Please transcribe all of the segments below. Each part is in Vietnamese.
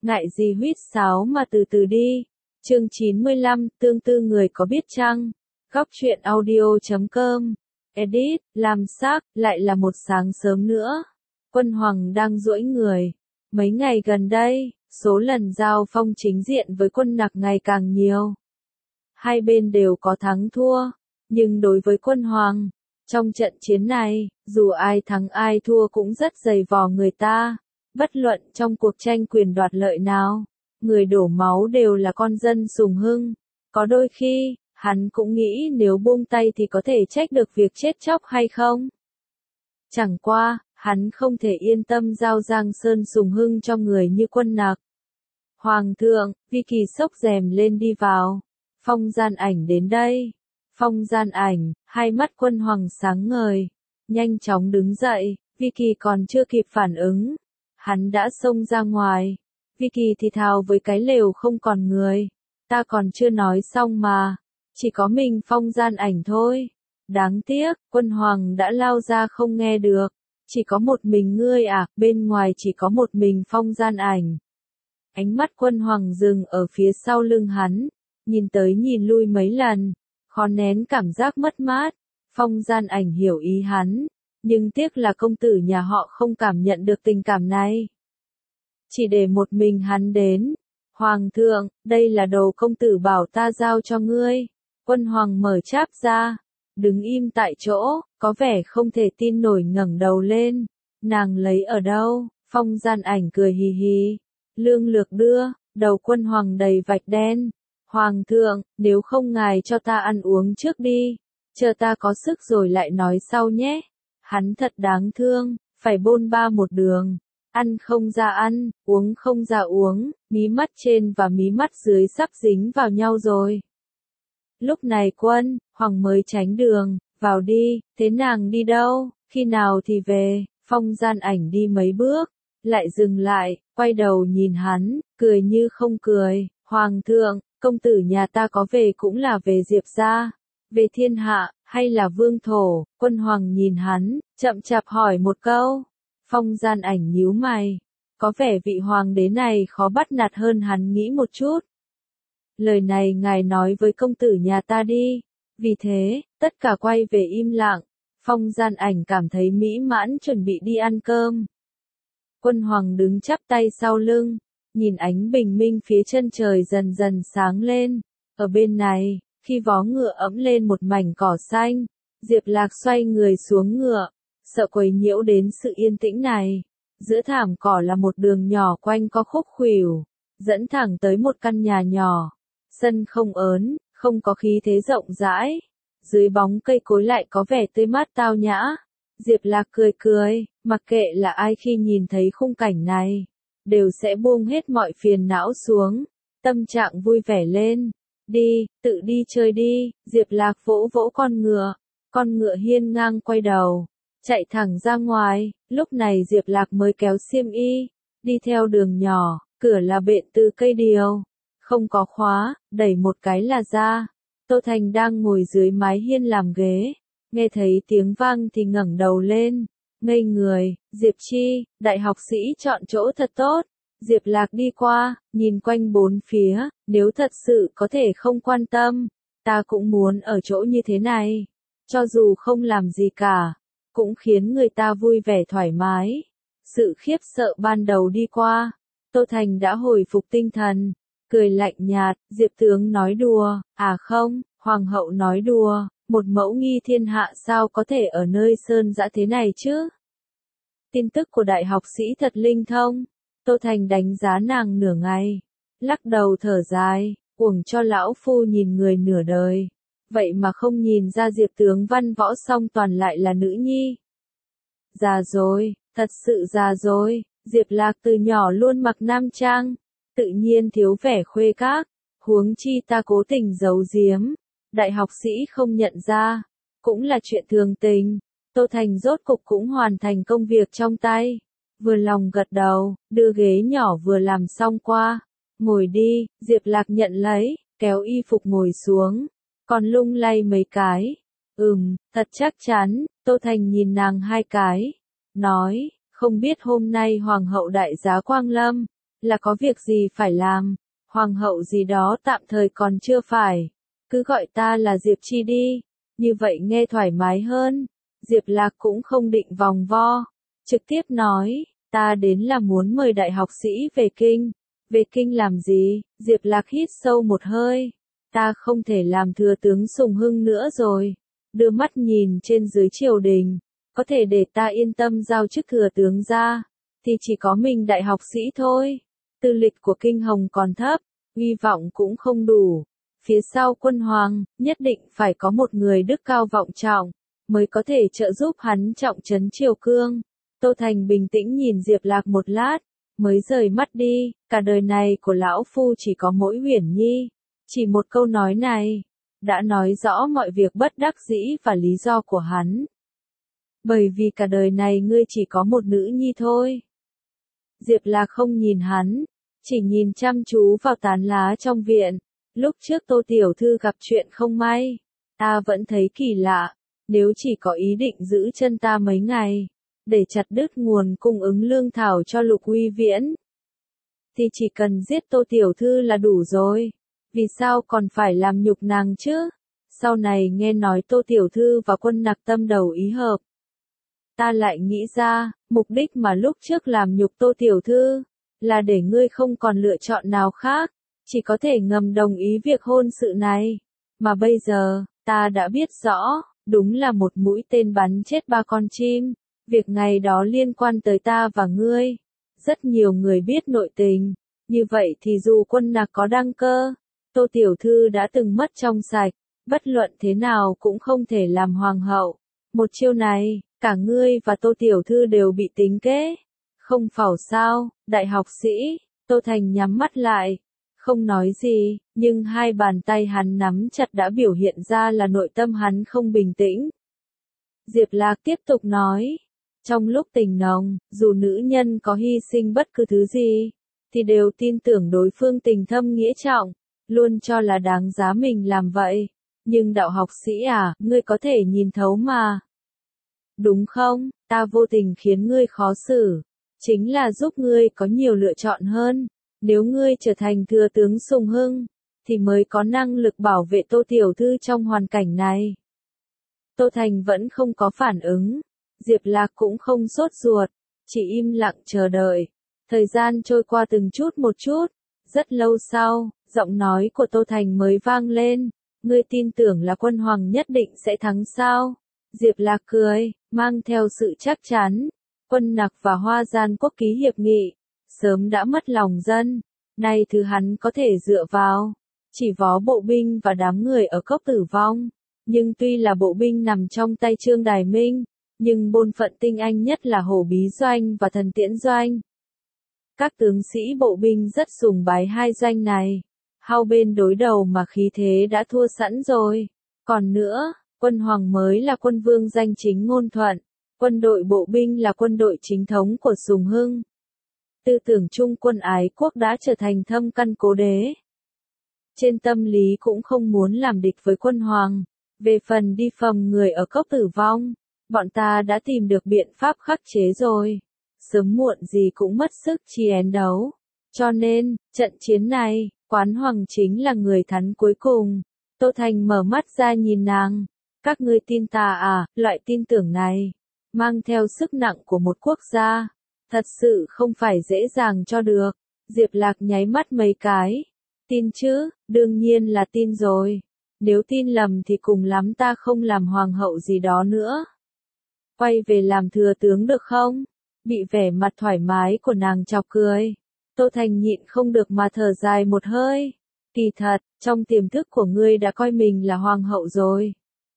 ngại gì huýt sáo mà từ từ đi. Chương 95, tương tư người có biết chăng? Góc truyện audio.com. Edit, làm xác, lại là một sáng sớm nữa. Quân Hoàng đang duỗi người. Mấy ngày gần đây, số lần giao phong chính diện với Quân Nặc ngày càng nhiều. Hai bên đều có thắng thua, nhưng đối với Quân Hoàng, trong trận chiến này, dù ai thắng ai thua cũng rất dày vò người ta. Bất luận trong cuộc tranh quyền đoạt lợi nào, người đổ máu đều là con dân Sùng Hưng. Có đôi khi, hắn cũng nghĩ nếu buông tay thì có thể trách được việc chết chóc hay không. Chẳng qua, hắn không thể yên tâm giao Giang Sơn Sùng Hưng cho người như Quân Nặc. Hoàng thượng, Vi Kỳ xốc rèm lên đi vào. Phong Gian Ảnh đến đây. Phong Gian Ảnh, hai mắt Quân Hoàng sáng ngời, nhanh chóng đứng dậy. Vi Kỳ còn chưa kịp phản ứng, hắn đã xông ra ngoài. Vi Kỳ thì thào với cái lều không còn người. Ta còn chưa nói xong mà. Chỉ có mình Phong Gian Ảnh thôi. Đáng tiếc, Quân Hoàng đã lao ra không nghe được. Chỉ có một mình ngươi à, bên ngoài chỉ có một mình Phong Gian Ảnh. Ánh mắt Quân Hoàng dừng ở phía sau lưng hắn, nhìn tới nhìn lui mấy lần, khó nén cảm giác mất mát. Phong Gian Ảnh hiểu ý hắn, nhưng tiếc là công tử nhà họ không cảm nhận được tình cảm này. Chỉ để một mình hắn đến. Hoàng thượng, đây là đồ công tử bảo ta giao cho ngươi. Quân Hoàng mở cháp ra, đứng im tại chỗ, có vẻ không thể tin nổi ngẩng đầu lên. Nàng lấy ở đâu? Phong Gian Ảnh cười hì hì. Lương lược đưa, đầu Quân Hoàng đầy vạch đen. Hoàng thượng, nếu không ngài cho ta ăn uống trước đi, chờ ta có sức rồi lại nói sau nhé. Hắn thật đáng thương, phải bôn ba một đường. Ăn không ra ăn, uống không ra uống, mí mắt trên và mí mắt dưới sắp dính vào nhau rồi. Lúc này Quân Hoàng mới tránh đường, vào đi, thế nàng đi đâu, khi nào thì về. Phong Gian Ảnh đi mấy bước, lại dừng lại, quay đầu nhìn hắn, cười như không cười. Hoàng thượng, công tử nhà ta có về cũng là về Diệp gia, về thiên hạ, hay là vương thổ? Quân Hoàng nhìn hắn, chậm chạp hỏi một câu. Phong Gian Ảnh nhíu mày, có vẻ vị hoàng đế này khó bắt nạt hơn hắn nghĩ một chút. Lời này ngài nói với công tử nhà ta đi. Vì thế, tất cả quay về im lặng. Phong Gian Ảnh cảm thấy mỹ mãn chuẩn bị đi ăn cơm. Quân Hoàng đứng chắp tay sau lưng, nhìn ánh bình minh phía chân trời dần dần sáng lên. Ở bên này, khi vó ngựa ẫm lên một mảnh cỏ xanh, Diệp Lạc xoay người xuống ngựa, sợ quấy nhiễu đến sự yên tĩnh này. Giữa thảm cỏ là một đường nhỏ quanh co khúc khuỷu, dẫn thẳng tới một căn nhà nhỏ. Sân không ớn, không có khí thế rộng rãi. Dưới bóng cây cối lại có vẻ tươi mát tao nhã. Diệp Lạc cười cười, mặc kệ là ai khi nhìn thấy khung cảnh này, đều sẽ buông hết mọi phiền não xuống, tâm trạng vui vẻ lên. Đi, tự đi chơi đi. Diệp Lạc vỗ vỗ con ngựa hiên ngang quay đầu, chạy thẳng ra ngoài. Lúc này Diệp Lạc mới kéo xiêm y, đi theo đường nhỏ, cửa là bện từ cây điều, không có khóa, đẩy một cái là ra. Tô Thành đang ngồi dưới mái hiên làm ghế, nghe thấy tiếng vang thì ngẩng đầu lên, ngây người. Diệp Chi, đại học sĩ chọn chỗ thật tốt. Diệp Lạc đi qua, nhìn quanh bốn phía, nếu thật sự có thể không quan tâm, ta cũng muốn ở chỗ như thế này. Cho dù không làm gì cả, cũng khiến người ta vui vẻ thoải mái. Sự khiếp sợ ban đầu đi qua, Tô Thành đã hồi phục tinh thần, cười lạnh nhạt. Diệp tướng nói đùa, à không, hoàng hậu nói đùa, một mẫu nghi thiên hạ sao có thể ở nơi sơn dã thế này chứ? Tin tức của đại học sĩ thật linh thông. Tô Thành đánh giá nàng nửa ngày, lắc đầu thở dài, uổng cho lão phu nhìn người nửa đời. Vậy mà không nhìn ra Diệp tướng văn võ song toàn lại là nữ nhi. Già rồi, thật sự già rồi. Diệp Lạc từ nhỏ luôn mặc nam trang, tự nhiên thiếu vẻ khuê các, huống chi ta cố tình giấu giếm, đại học sĩ không nhận ra, cũng là chuyện thường tình. Tô Thành rốt cục cũng hoàn thành công việc trong tay, vừa lòng gật đầu, đưa ghế nhỏ vừa làm xong qua. Ngồi đi. Diệp Lạc nhận lấy, kéo y phục ngồi xuống, còn lung lay mấy cái. Thật chắc chắn. Tô Thành nhìn nàng hai cái, nói, không biết hôm nay hoàng hậu đại giá quang lâm, là có việc gì phải làm, hoàng hậu gì đó tạm thời còn chưa phải, cứ gọi ta là Diệp Chi đi, như vậy nghe thoải mái hơn. Diệp Lạc cũng không định vòng vo, trực tiếp nói, ta đến là muốn mời đại học sĩ về kinh làm gì? Diệp Lạc hít sâu một hơi, ta không thể làm thừa tướng Sùng Hưng nữa rồi, đưa mắt nhìn trên dưới triều đình, có thể để ta yên tâm giao chức thừa tướng ra, thì chỉ có mình đại học sĩ thôi. Tư lịch của Kinh Hồng còn thấp, uy vọng cũng không đủ. Phía sau quân hoàng, nhất định phải có một người đức cao vọng trọng, mới có thể trợ giúp hắn trọng trấn triều cương. Tô Thành bình tĩnh nhìn Diệp Lạc một lát, mới rời mắt đi, cả đời này của lão phu chỉ có mỗi Uyển Nhi. Chỉ một câu nói này, đã nói rõ mọi việc bất đắc dĩ và lý do của hắn. Bởi vì cả đời này ngươi chỉ có một nữ nhi thôi. Diệp Lạc không nhìn hắn, chỉ nhìn chăm chú vào tán lá trong viện. Lúc trước Tô Tiểu Thư gặp chuyện không may, ta vẫn thấy kỳ lạ, nếu chỉ có ý định giữ chân ta mấy ngày, để chặt đứt nguồn cung ứng lương thảo cho Lục Uy Viễn, thì chỉ cần giết Tô Tiểu Thư là đủ rồi, vì sao còn phải làm nhục nàng chứ? Sau này nghe nói Tô Tiểu Thư và Quân Nặc tâm đầu ý hợp, ta lại nghĩ ra, mục đích mà lúc trước làm nhục Tô Tiểu Thư, là để ngươi không còn lựa chọn nào khác, chỉ có thể ngầm đồng ý việc hôn sự này. Mà bây giờ, ta đã biết rõ, đúng là một mũi tên bắn chết ba con chim, việc ngày đó liên quan tới ta và ngươi. Rất nhiều người biết nội tình, như vậy thì dù Quân Nặc có đăng cơ, Tô Tiểu Thư đã từng mất trong sạch, bất luận thế nào cũng không thể làm hoàng hậu. Một chiêu này, cả ngươi và Tô Tiểu Thư đều bị tính kế. Không phảo sao, đại học sĩ, Tô Thành nhắm mắt lại, không nói gì, nhưng hai bàn tay hắn nắm chặt đã biểu hiện ra là nội tâm hắn không bình tĩnh. Diệp Lạc tiếp tục nói, trong lúc tình nồng, dù nữ nhân có hy sinh bất cứ thứ gì, thì đều tin tưởng đối phương tình thâm nghĩa trọng, luôn cho là đáng giá mình làm vậy. Nhưng đạo học sĩ à, ngươi có thể nhìn thấu mà. Đúng không, ta vô tình khiến ngươi khó xử, chính là giúp ngươi có nhiều lựa chọn hơn. Nếu ngươi trở thành thừa tướng Sùng Hưng, thì mới có năng lực bảo vệ Tô Tiểu Thư trong hoàn cảnh này. Tô Thành vẫn không có phản ứng, Diệp Lạc cũng không sốt ruột, chỉ im lặng chờ đợi. Thời gian trôi qua từng chút một chút, rất lâu sau, giọng nói của Tô Thành mới vang lên, ngươi tin tưởng là quân hoàng nhất định sẽ thắng sao? Diệp Lạc cười, mang theo sự chắc chắn, Quân Nặc và Hoa Gian Quốc ký hiệp nghị, sớm đã mất lòng dân, nay thứ hắn có thể dựa vào, chỉ vó bộ binh và đám người ở Cốc Tử Vong. Nhưng tuy là bộ binh nằm trong tay Trương Đài Minh, nhưng bổn phận tinh anh nhất là Hổ Bí Doanh và Thần Tiễn Doanh. Các tướng sĩ bộ binh rất sùng bái hai doanh này, hai bên đối đầu mà khí thế đã thua sẵn rồi. Còn nữa, quân hoàng mới là quân vương danh chính ngôn thuận, quân đội bộ binh là quân đội chính thống của Sùng Hưng. Tư tưởng chung quân ái quốc đã trở thành thâm căn cố đế. Trên tâm lý cũng không muốn làm địch với quân hoàng. Về phần đi phầm người ở Cốc Tử Vong, bọn ta đã tìm được biện pháp khắc chế rồi. Sớm muộn gì cũng mất sức chiến đấu. Cho nên, trận chiến này, Quán Hoàng chính là người thắng cuối cùng. Tô Thành mở mắt ra nhìn nàng. Các ngươi tin ta à, loại tin tưởng này, mang theo sức nặng của một quốc gia. Thật sự không phải dễ dàng cho được. Diệp Lạc nháy mắt mấy cái. Tin chứ, đương nhiên là tin rồi. Nếu tin lầm thì cùng lắm ta không làm hoàng hậu gì đó nữa. Quay về làm thừa tướng được không? Bị vẻ mặt thoải mái của nàng chọc cười. Tô Thành nhịn không được mà thở dài một hơi. Kỳ thật, trong tiềm thức của ngươi đã coi mình là hoàng hậu rồi.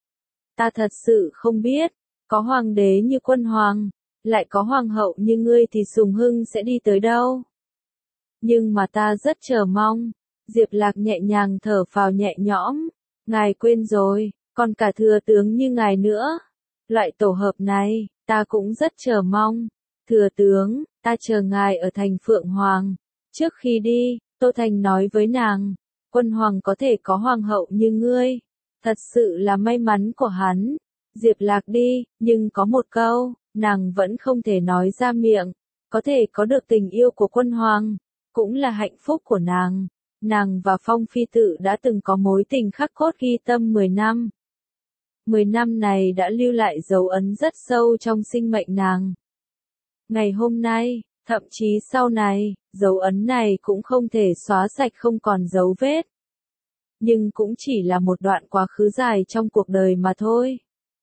Ta thật sự không biết, có hoàng đế như quân hoàng, lại có hoàng hậu như ngươi thì Sùng Hưng sẽ đi tới đâu. Nhưng mà ta rất chờ mong. Diệp Lạc nhẹ nhàng thở phào nhẹ nhõm. Ngài quên rồi, còn cả thừa tướng như ngài nữa. Loại tổ hợp này, ta cũng rất chờ mong. Thừa tướng, ta chờ ngài ở thành Phượng Hoàng. Trước khi đi, Tô Thành nói với nàng, quân hoàng có thể có hoàng hậu như ngươi. Thật sự là may mắn của hắn. Diệp Lạc đi, nhưng có một câu, nàng vẫn không thể nói ra miệng. Có thể có được tình yêu của quân hoàng, cũng là hạnh phúc của nàng. Nàng và Phong Phi Tự đã từng có mối tình khắc cốt ghi tâm 10 năm. 10 năm này đã lưu lại dấu ấn rất sâu trong sinh mệnh nàng. Ngày hôm nay, thậm chí sau này, dấu ấn này cũng không thể xóa sạch không còn dấu vết. Nhưng cũng chỉ là một đoạn quá khứ dài trong cuộc đời mà thôi.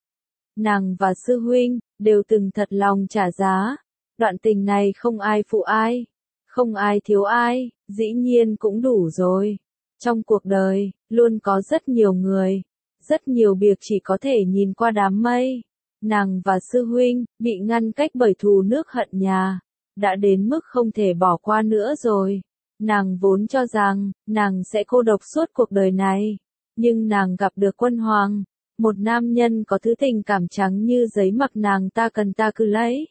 Nàng và sư huynh, đều từng thật lòng trả giá. Đoạn tình này không ai phụ ai, không ai thiếu ai, dĩ nhiên cũng đủ rồi. Trong cuộc đời, luôn có rất nhiều người, rất nhiều việc chỉ có thể nhìn qua đám mây. Nàng và sư huynh, bị ngăn cách bởi thù nước hận nhà, đã đến mức không thể bỏ qua nữa rồi. Nàng vốn cho rằng, nàng sẽ cô độc suốt cuộc đời này. Nhưng nàng gặp được Quân Hoàng, một nam nhân có thứ tình cảm trắng như giấy mặc nàng ta cần ta cứ lấy.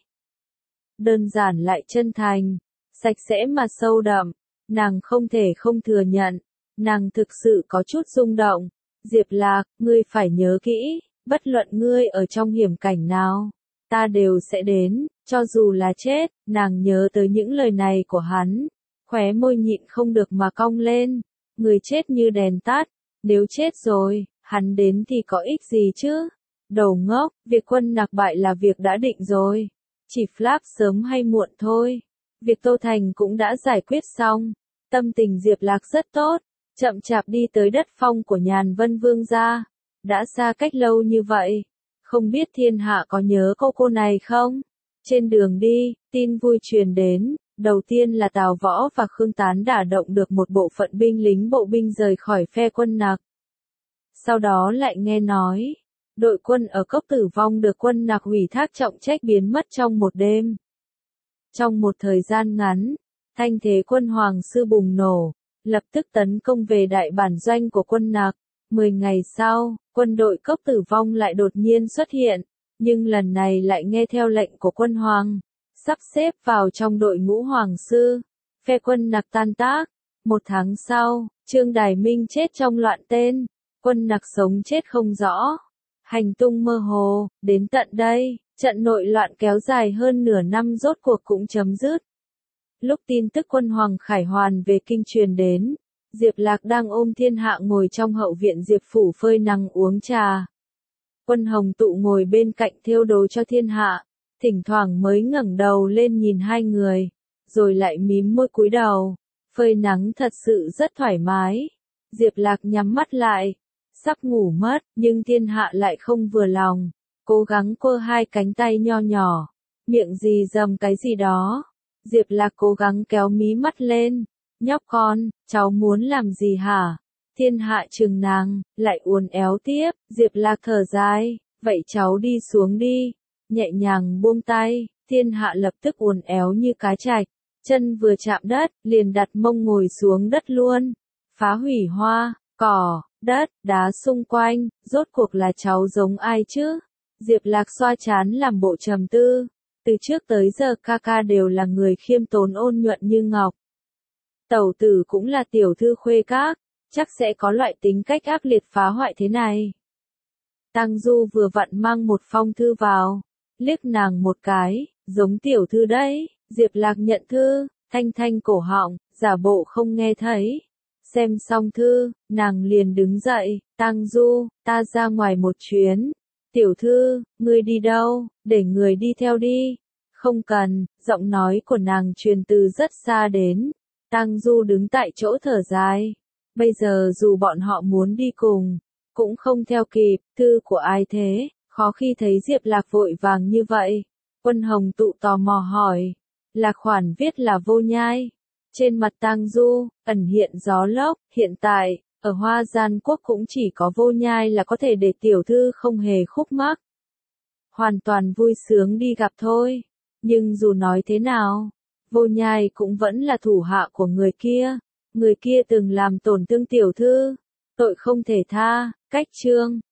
Đơn giản lại chân thành, sạch sẽ mà sâu đậm, nàng không thể không thừa nhận, nàng thực sự có chút rung động. Diệp Lạc, ngươi phải nhớ kỹ, bất luận ngươi ở trong hiểm cảnh nào, ta đều sẽ đến, cho dù là chết. Nàng nhớ tới những lời này của hắn, khóe môi nhịn không được mà cong lên. Người chết như đèn tắt, nếu chết rồi, hắn đến thì có ích gì chứ? Đầu ngốc, việc Quân Nặc bại là việc đã định rồi, chỉ flap sớm hay muộn thôi. Việc Tô Thành cũng đã giải quyết xong, tâm tình Diệp Lạc rất tốt, chậm chạp đi tới đất phong của Nhàn Vân Vương gia. Đã xa cách lâu như vậy, không biết thiên hạ có nhớ cô này không? Trên đường đi, tin vui truyền đến, đầu tiên là Tào Võ và Khương Tán đả động được một bộ phận binh lính bộ binh rời khỏi phe Quân Nặc. Sau đó lại nghe nói, đội quân ở Cốc Tử Vong được Quân Nặc ủy thác trọng trách biến mất trong một đêm. Trong một thời gian ngắn, thanh thế Quân Hoàng sư bùng nổ, lập tức tấn công về đại bản doanh của Quân Nặc. 10 ngày sau, quân đội Cốc Tử Vong lại đột nhiên xuất hiện, nhưng lần này lại nghe theo lệnh của Quân Hoàng, sắp xếp vào trong đội ngũ Hoàng sư. Phe Quân Nặc tan tác. 1 tháng sau, Trương Đài Minh chết trong loạn tên, Quân Nặc sống chết không rõ, hành tung mơ hồ. Đến tận đây, trận nội loạn kéo dài hơn nửa năm rốt cuộc cũng chấm dứt. Lúc tin tức Quân Hoàng khải hoàn về kinh truyền đến, Diệp Lạc đang ôm thiên hạ ngồi trong hậu viện Diệp phủ phơi nắng uống trà. Quân Hồng Tụ ngồi bên cạnh thêu đồ cho thiên hạ, thỉnh thoảng mới ngẩng đầu lên nhìn hai người, rồi lại mím môi cúi đầu. Phơi nắng thật sự rất thoải mái. Diệp Lạc nhắm mắt lại, sắp ngủ mất, nhưng thiên hạ lại không vừa lòng, cố gắng quơ hai cánh tay nho nhỏ, miệng rì rầm cái gì đó. Diệp Lạc cố gắng kéo mí mắt lên. Nhóc con, cháu muốn làm gì hả? Thiên hạ trừng nàng, lại uốn éo tiếp. Diệp Lạc thở dài, vậy cháu đi xuống đi. Nhẹ nhàng buông tay, thiên hạ lập tức uốn éo như cá trạch, chân vừa chạm đất, liền đặt mông ngồi xuống đất luôn. Phá hủy hoa, cỏ, đất, đá xung quanh, rốt cuộc là cháu giống ai chứ? Diệp Lạc xoa trán làm bộ trầm tư. Từ trước tới giờ ca ca đều là người khiêm tốn ôn nhuận như ngọc. Tẩu tử cũng là tiểu thư khuê các, chắc sẽ có loại tính cách ác liệt phá hoại thế này. Tăng Du vừa vặn mang một phong thư vào, liếc nàng một cái, giống tiểu thư đấy. Diệp Lạc nhận thư, thanh thanh cổ họng, giả bộ không nghe thấy. Xem xong thư, nàng liền đứng dậy. Tăng Du, ta ra ngoài một chuyến. Tiểu thư, ngươi đi đâu? Để người đi theo đi. Không cần. Giọng nói của nàng truyền từ rất xa đến. Tăng Du đứng tại chỗ thở dài. Bây giờ dù bọn họ muốn đi cùng, cũng không theo kịp. Thư của ai thế? Khó khi thấy Diệp Lạc vội vàng như vậy. Quân Hồng Tụ tò mò hỏi. Là khoản viết là Vô Nhai. Trên mặt Tăng Du, ẩn hiện gió lốc. Hiện tại, ở Hoa Gian Quốc cũng chỉ có Vô Nhai là có thể để tiểu thư không hề khúc mắc. Hoàn toàn vui sướng đi gặp thôi. Nhưng dù nói thế nào, Vô Nhai cũng vẫn là thủ hạ của người kia. Người kia từng làm tổn thương tiểu thư, tội không thể tha. Cách chương